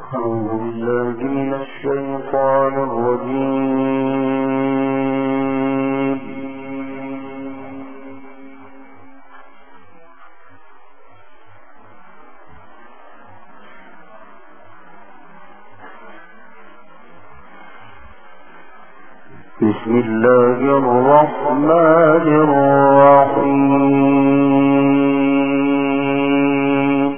بسم الله الرحمن الرحيم.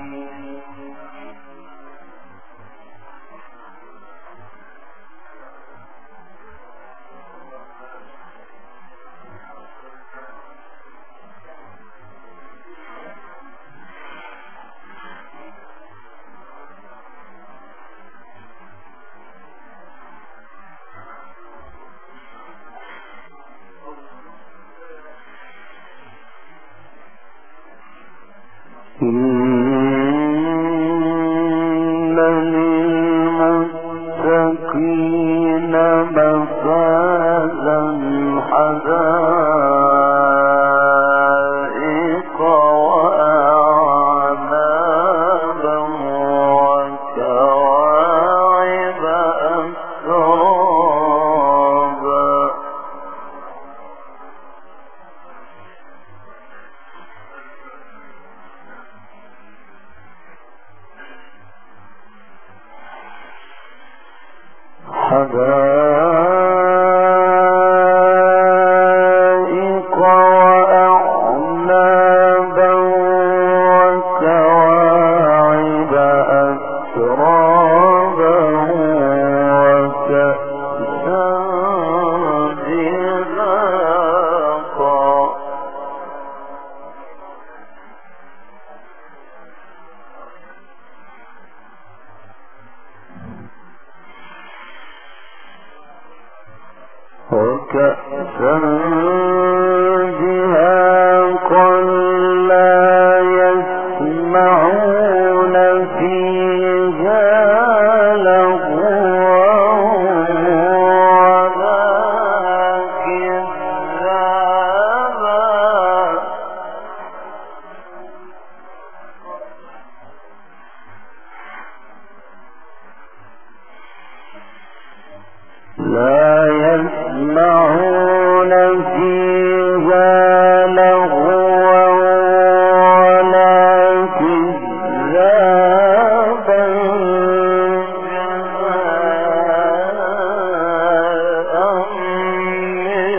إن للمتقين مفازا حدائق وأعنابا وكواعب أترابا. حدائق وأعنابا وكواعب أترابا وكأسا دهاقا. وكأسا دهاقا لا يسمعون فيها لغوا ولا كذابا. لا يسمعون فيها لغوا ولا كذابا جزاء من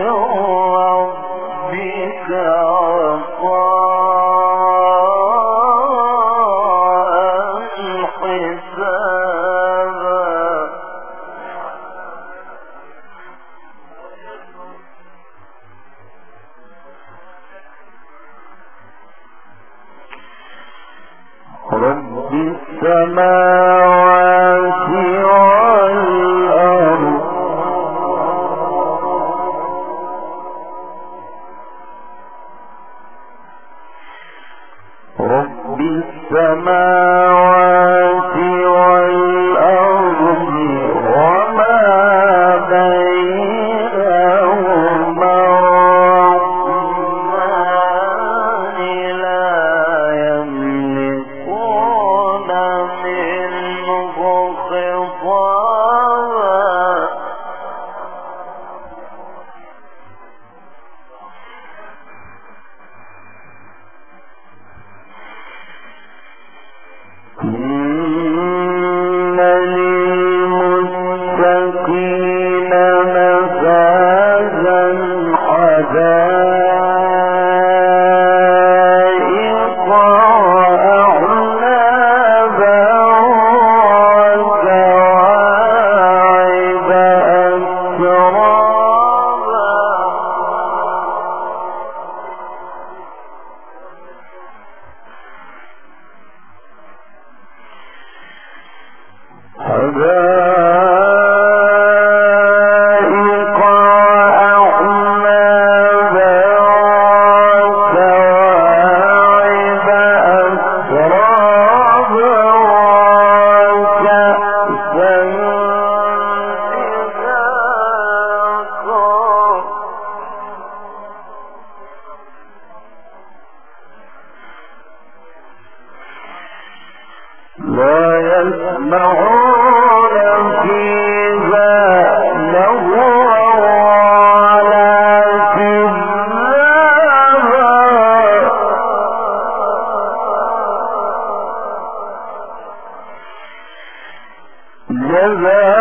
ربك عطاء حسابا. رب السماوات والأرض رب السماوات والأرض وما بينهما الرحمن لا يملكون منه خطابا. إن للمتقين مفازا حدائق وأعنابا وكواعب أترابا. لا يسمعون فيها لغوا ولا كذابا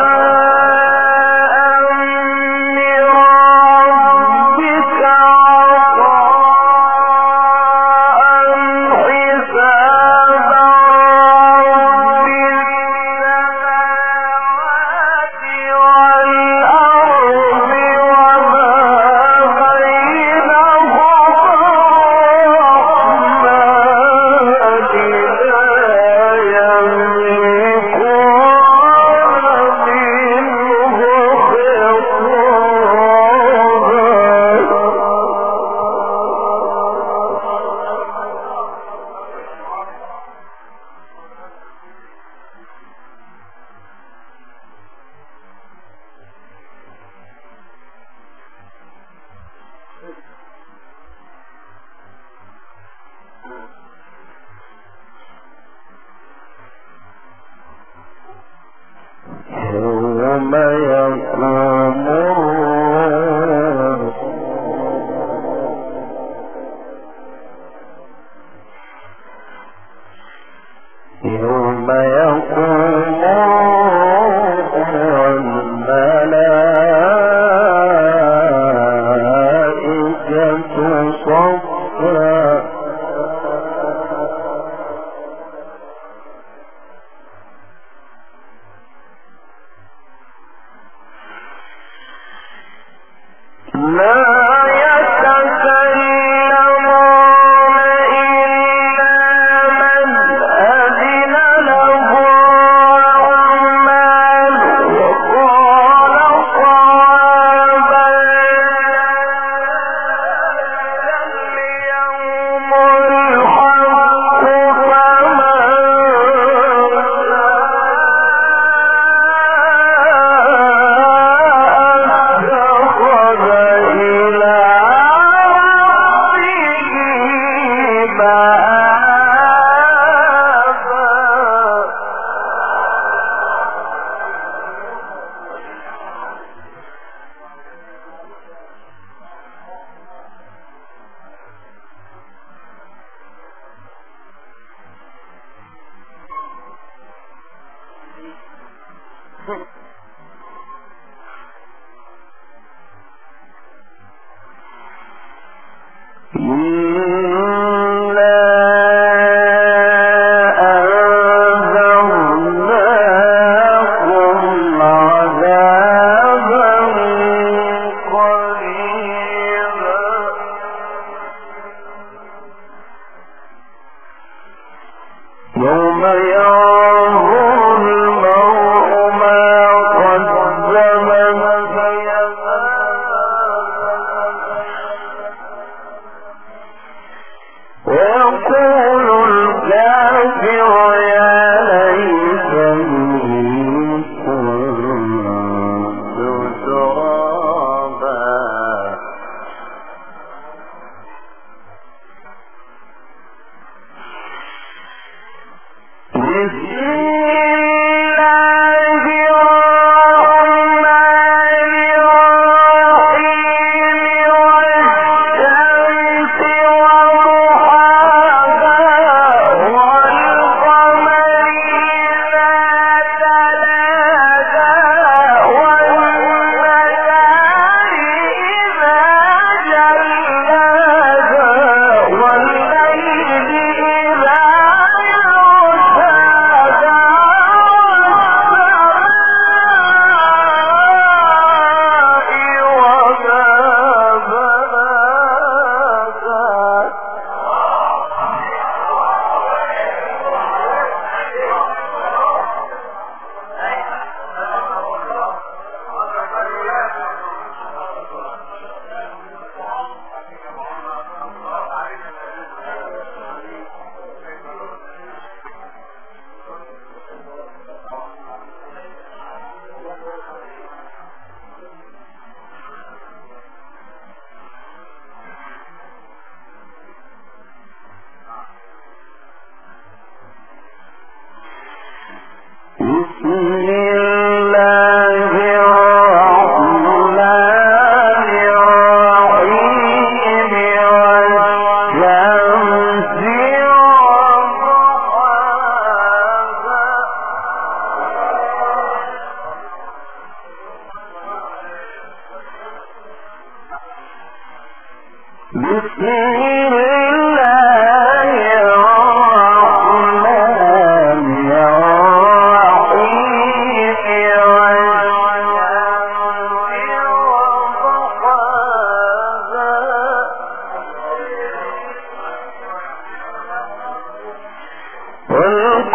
يوم يقوم الملائكة صفا يوم ينظر المرء ما قدمت ويقول الكافر يا ليتني كنت ترابا والليل إذا يغشاها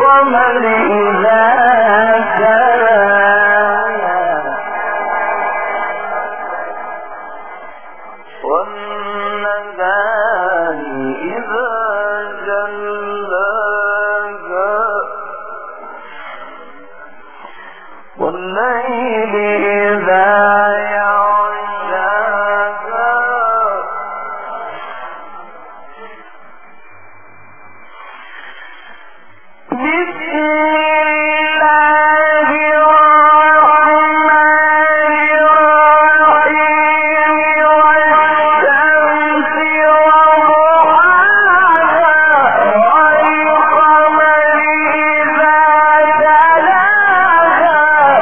والقمر إذا تلاها والنهار إذا جلاها والليل إذا يغشاها بسم الله الرحمن الرحيم والشمس وضحاها والقمر إذا تلاها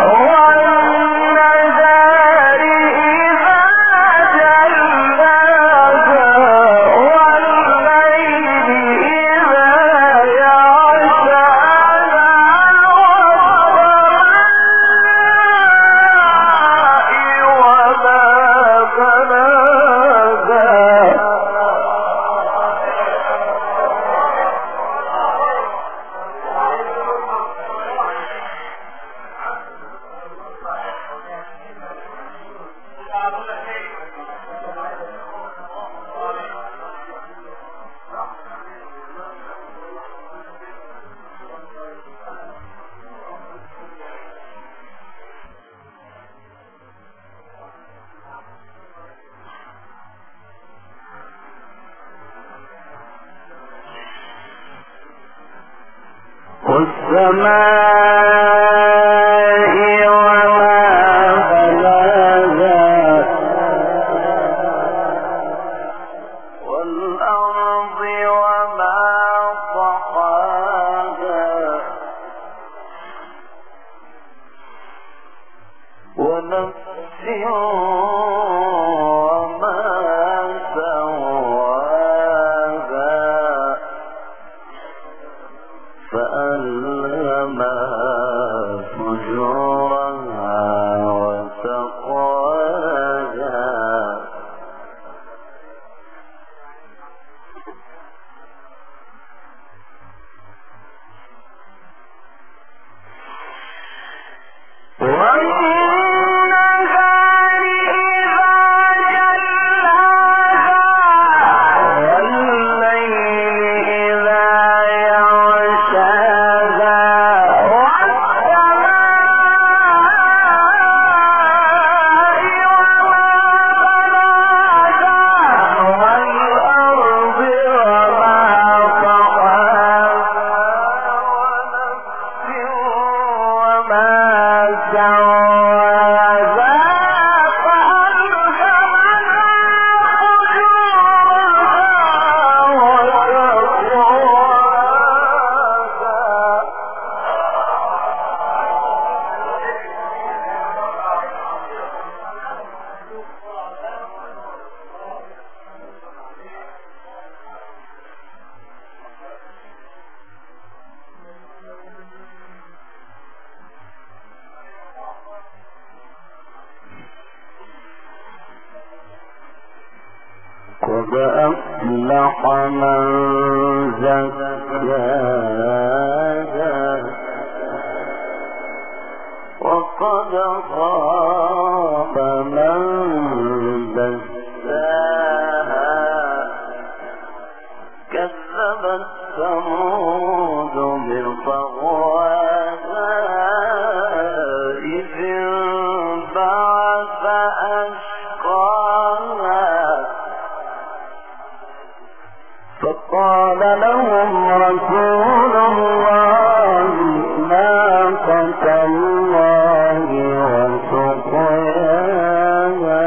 والنهار إذا جلاها والليل إذا والسماء وما بناها والأرض وما طحاها ونفس وما سواها فألهمها فجورها وتقواها والنهار إذا جلاها والليل إذا يغشاها قد أفلح من زكاها وقد خاب من دساها كذبت ثمود بطغواها إذ انبعث أشقاها فقال لهم رسول الله ناقة الله وسقياها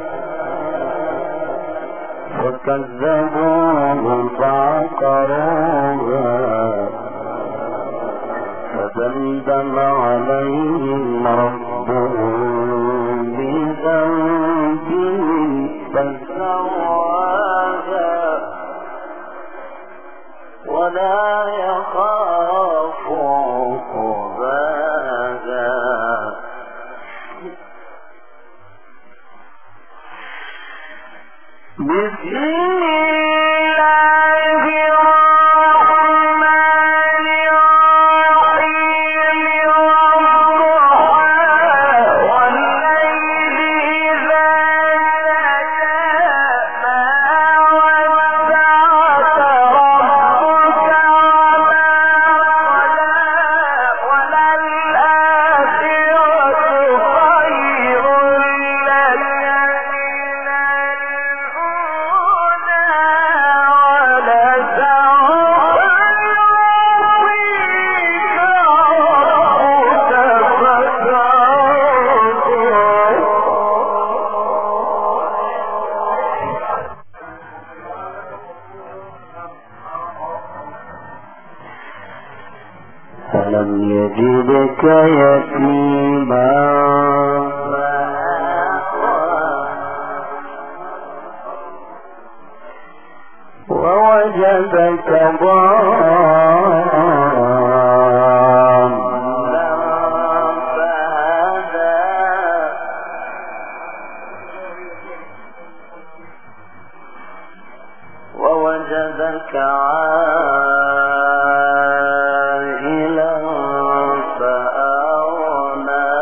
فكذبوه فعقروها فدمدم عليهم ربهم بذنبهم فسواها ولا يخاف عقباها بسم الله الرحمن الرحيم ألم يجدك يتيما ووجدك ضالا فهدى ووجدك عائلا فأغنى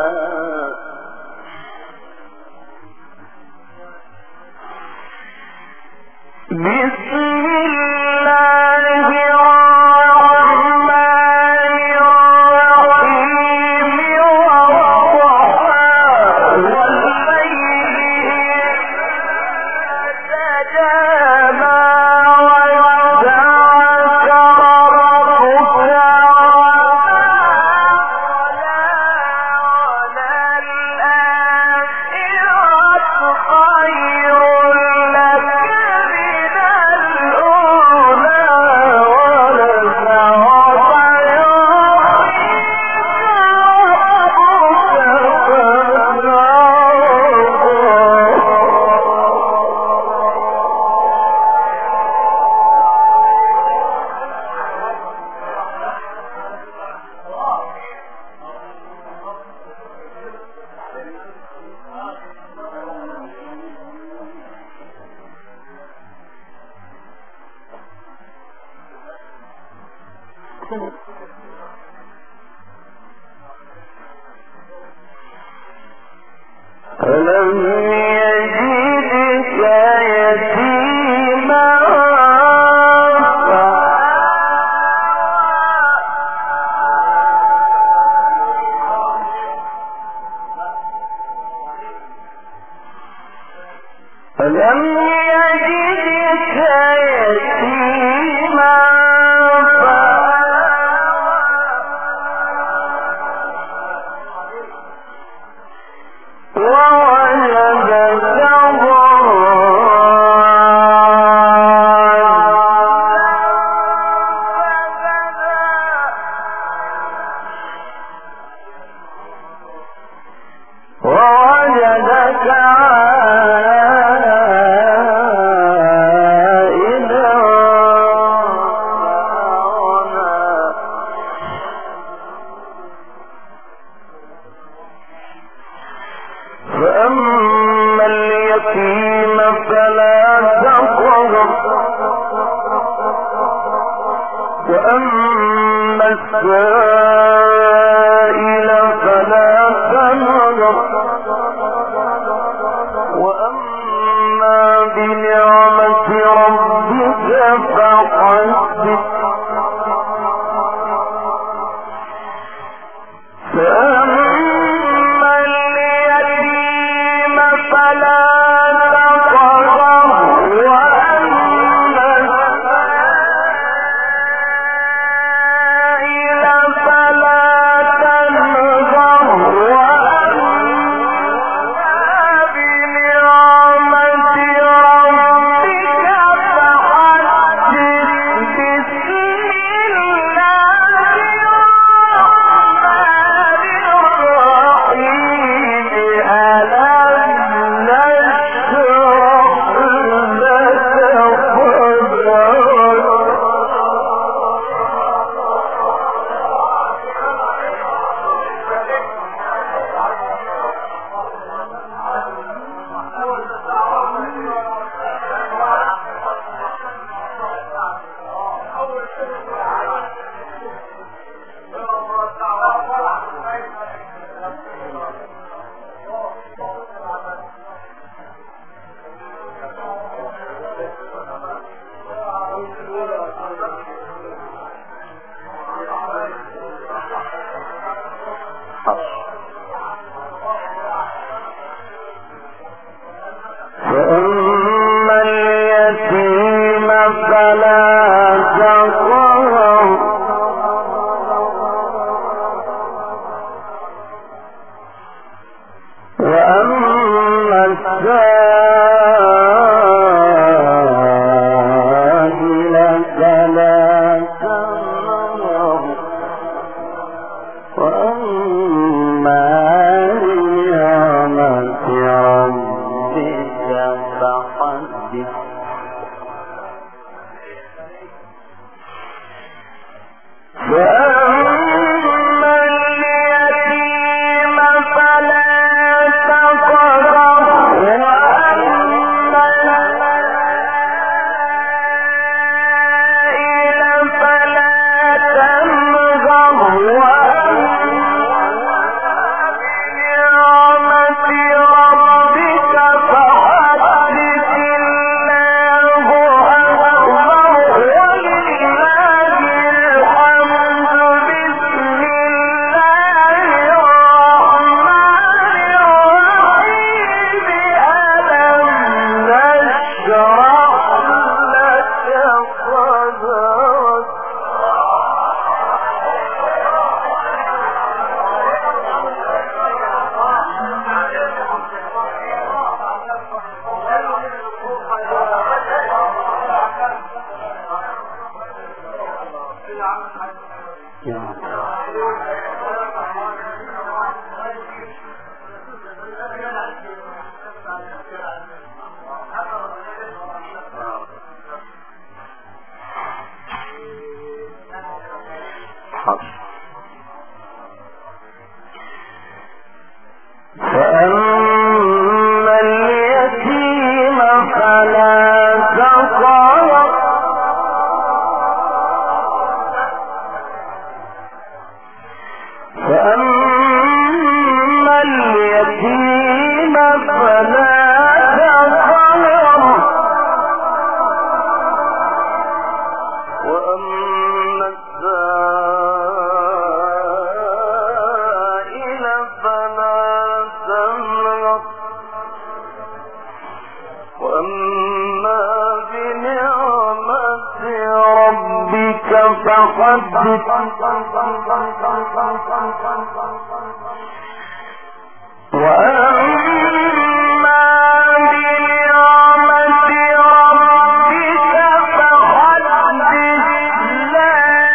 بسم الله الرحمن الرحيم والضحى والليل سجانا ودعك ربك وللآخرة خير لك من الأولى ولسوف يعطيك ألم يجدك يتيما ألم يجدك يتيما ووجدك عائلا فأما اليتيم فلا تقهر وأما السائل فلا تنهر وأما بنعمة ربك فحدث فأما اليتيم فلا تقهر وأما السائل فلا فأما اليتيم فلا تقهر وأما السائل فلا تنهر وأما بنعمة ربك فحدث وأما بنعمة ربك فحدث لا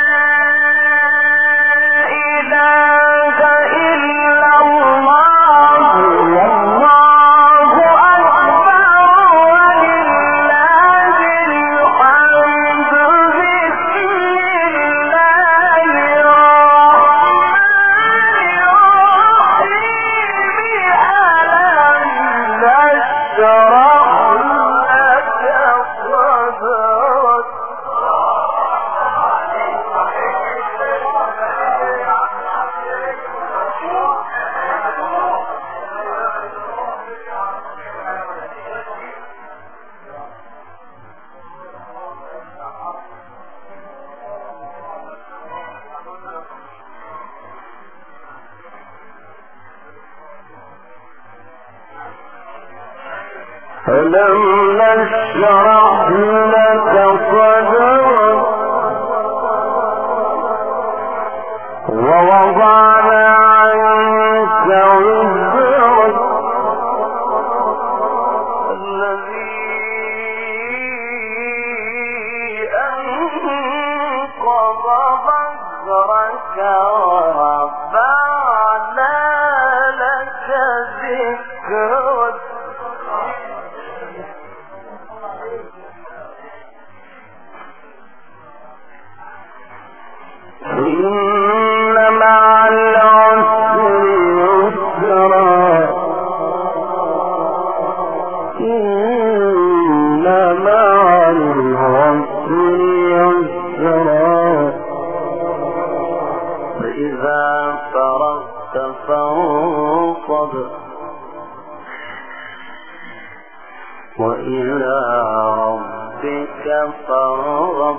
إله إلا الله والله أكبر ولله الحمد بسم الله الرحمن الرحيم ألم نشرح لك صدرك ألم نشرح لك صدرك ووضعنا عنك وزرك الذي أنقض ظهرك ورفعنا لك ذكرك إن مع العسر يسرا إن مع العسر يسرا فإذا فرغت فانصب وإلى ربك فارغب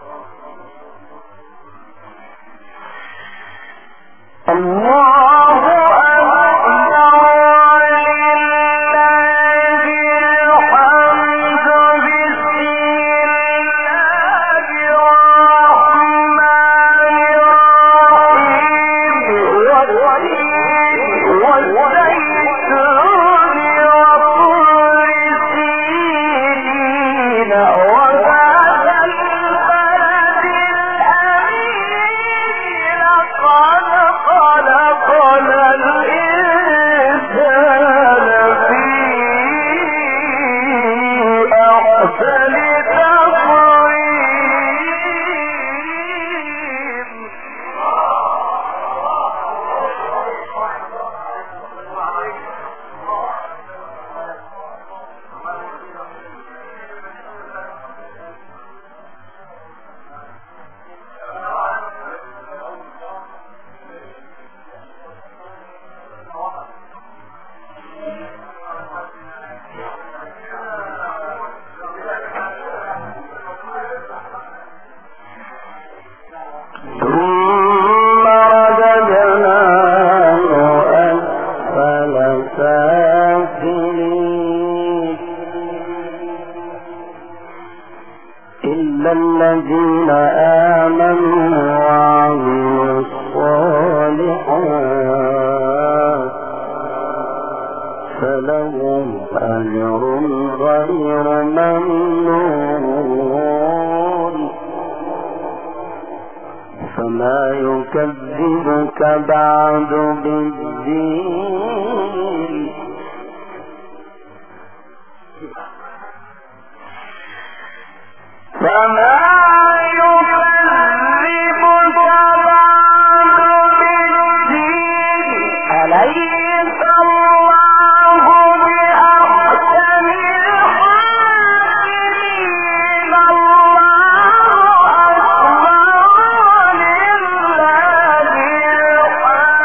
الله أكبر ولله الحمد بسم الله الرحمن الرحيم والتين والزيتون وطور سينين وهذا البلد الأمين لقد خلقنا الإنسان في أحسن تقويم ثم رددناه أسفل سافلين إلا الذين آمنوا وعملوا الصالحات فلهم أجر غير ممنون فما يكذبك بعد بالدين فما يكذبك بعد بالدين أليس الله بأحكم الحاكمين الله أكبر ولله الحمد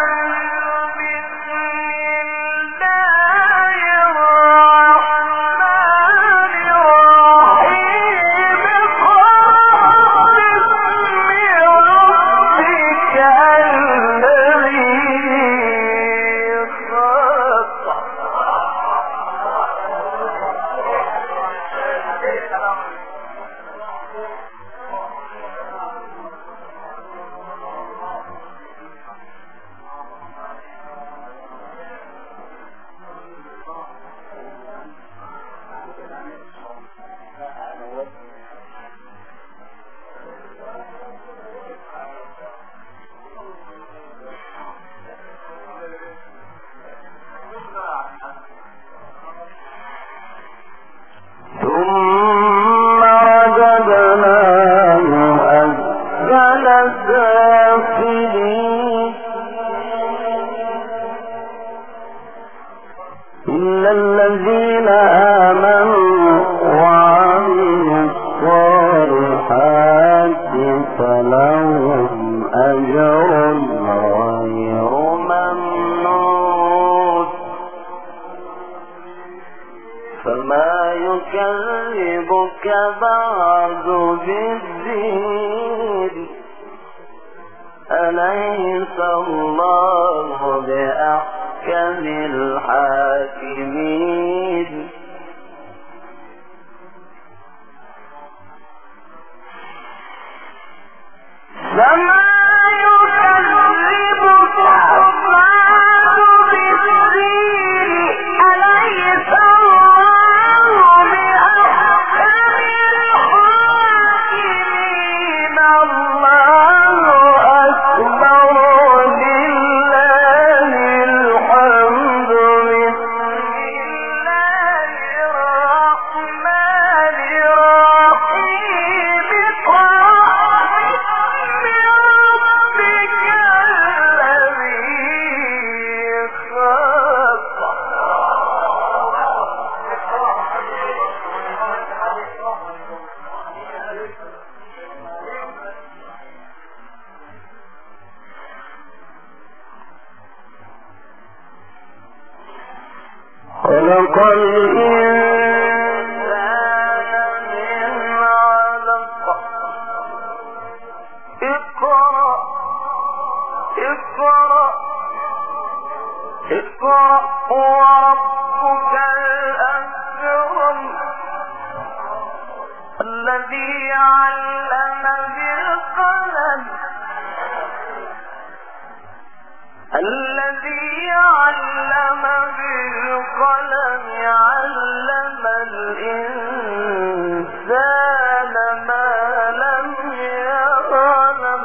إلا الذين آمنوا وعملوا الصالحات فلهم أجر غير ممنون فما يكذبك بعد بالدين أليس الله بأحكم الحاكمين فما يكذبك بعد بالدين أليس الله بأحكم الحاكمين الله أكبر لله الحمد بسم الله الرحمن الرحيم ربك الذي خلق خلق الإنسان من علق اقرأ اقرأ اقرأ وربك الأكرم الذي علم بالقلم الذي علم بالقلم علم الإنسان ما لم يعلم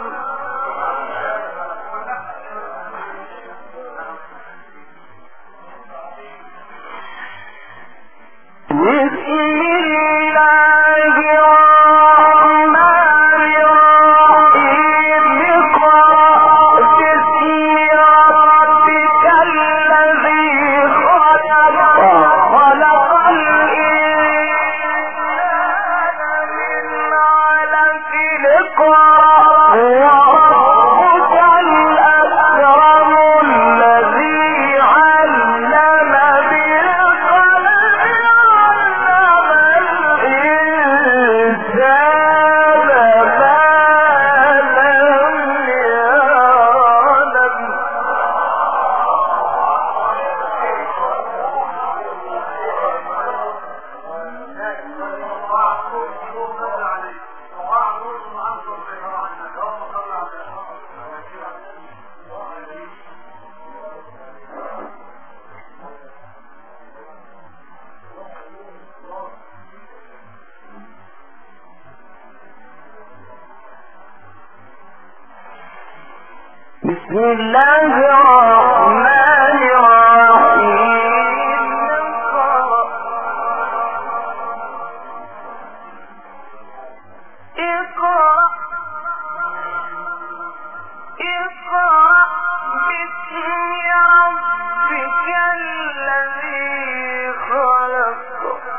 بسم الله الرحمن الرحيم اقرأ باسم ربك الذي خلق خلق الإنسان من علق اقرأ وربك الأكرم الذي علم بالقلم بسم الله الرحمن الرحيم اقرأ اقرأ باسم ربك الذي خلق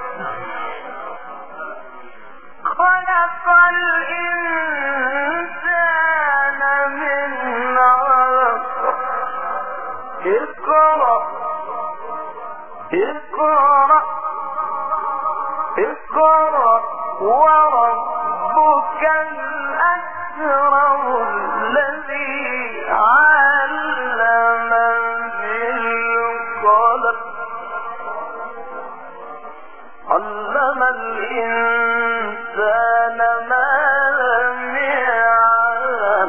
خلق الإنسان من علق اقرأ اقرأ اقرأ وربك الأكرم الذي علم بالقلم علم الإنسان ما لم يعلم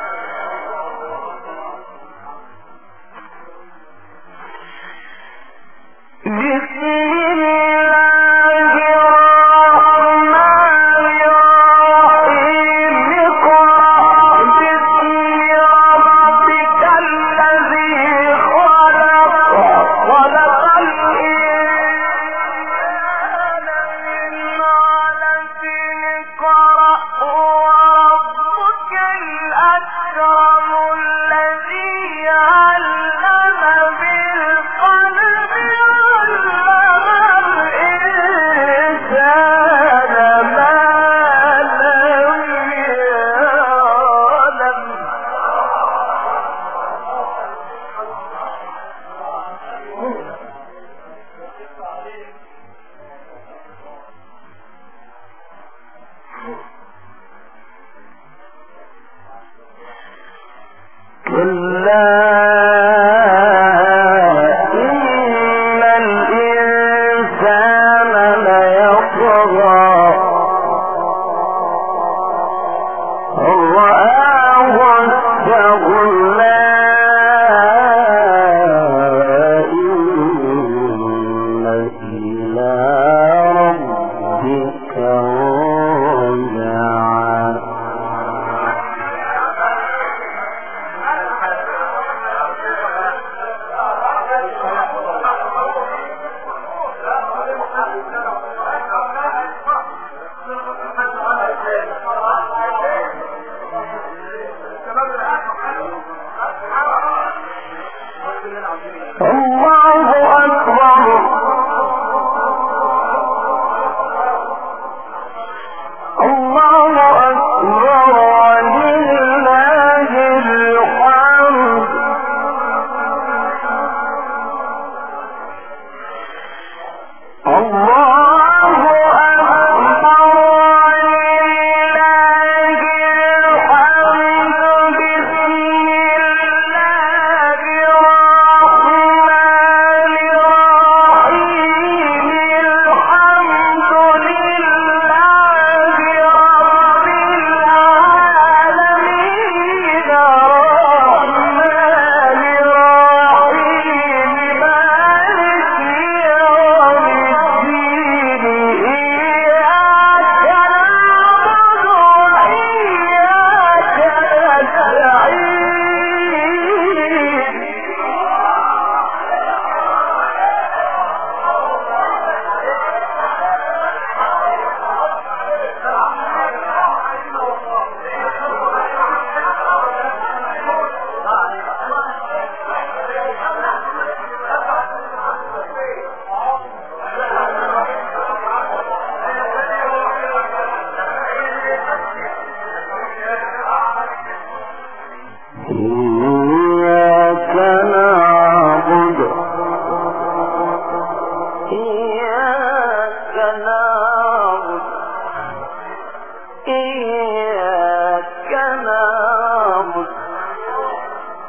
بسم الله الرحمن الرحيم اقرأ باسم ربك الذي خلق خلق الإنسان من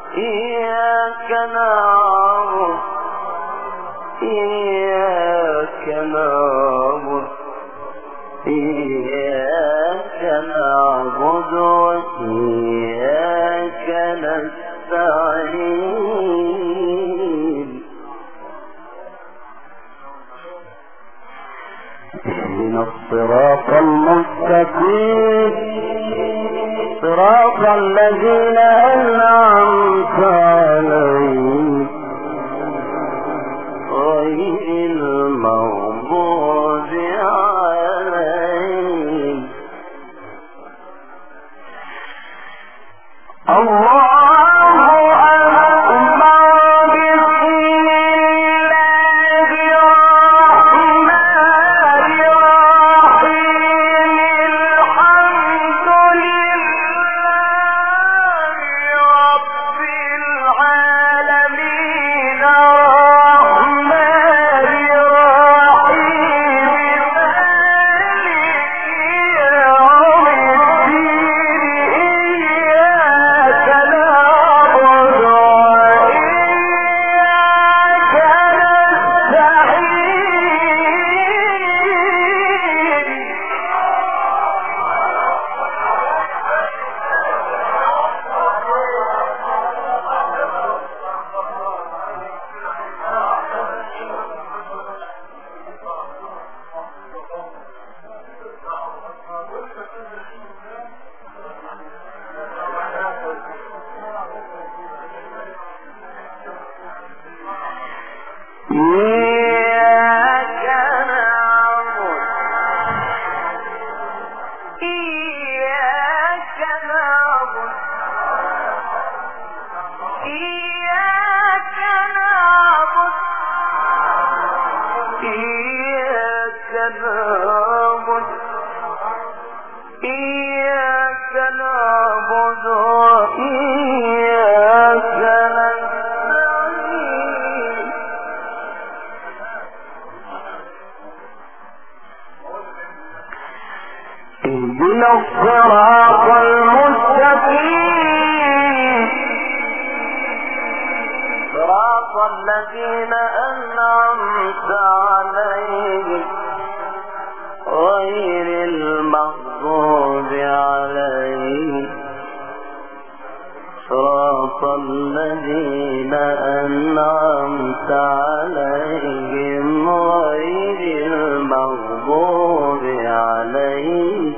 إياك نعبد إياك نعبد إياك نعبد وإياك نستعين اهدنا الصراط المستقيم صراط الذين أنعمت عليهم غير المغضوب عليهم اهدنا الصراط المستقيم صراط الذين أنعمت عليهم غير المغضوب عليهم صراط الذين أنعمت عليهم غير المغضوب عليهم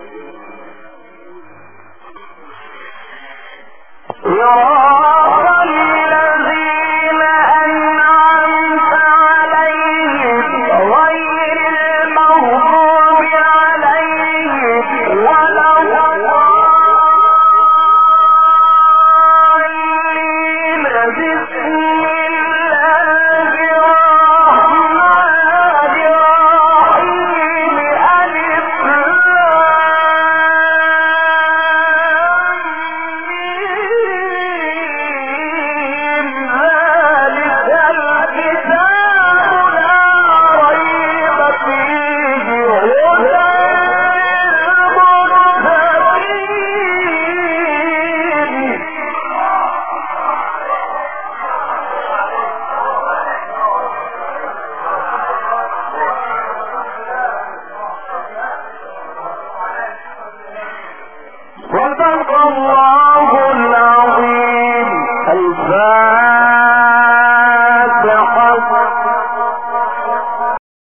صراط الذين أنعمت عليهم غير المغضوب عليهم ولا الضالين بسم الله الرحمن الرحيم ألف صدق الله العظيم. الفاتحة.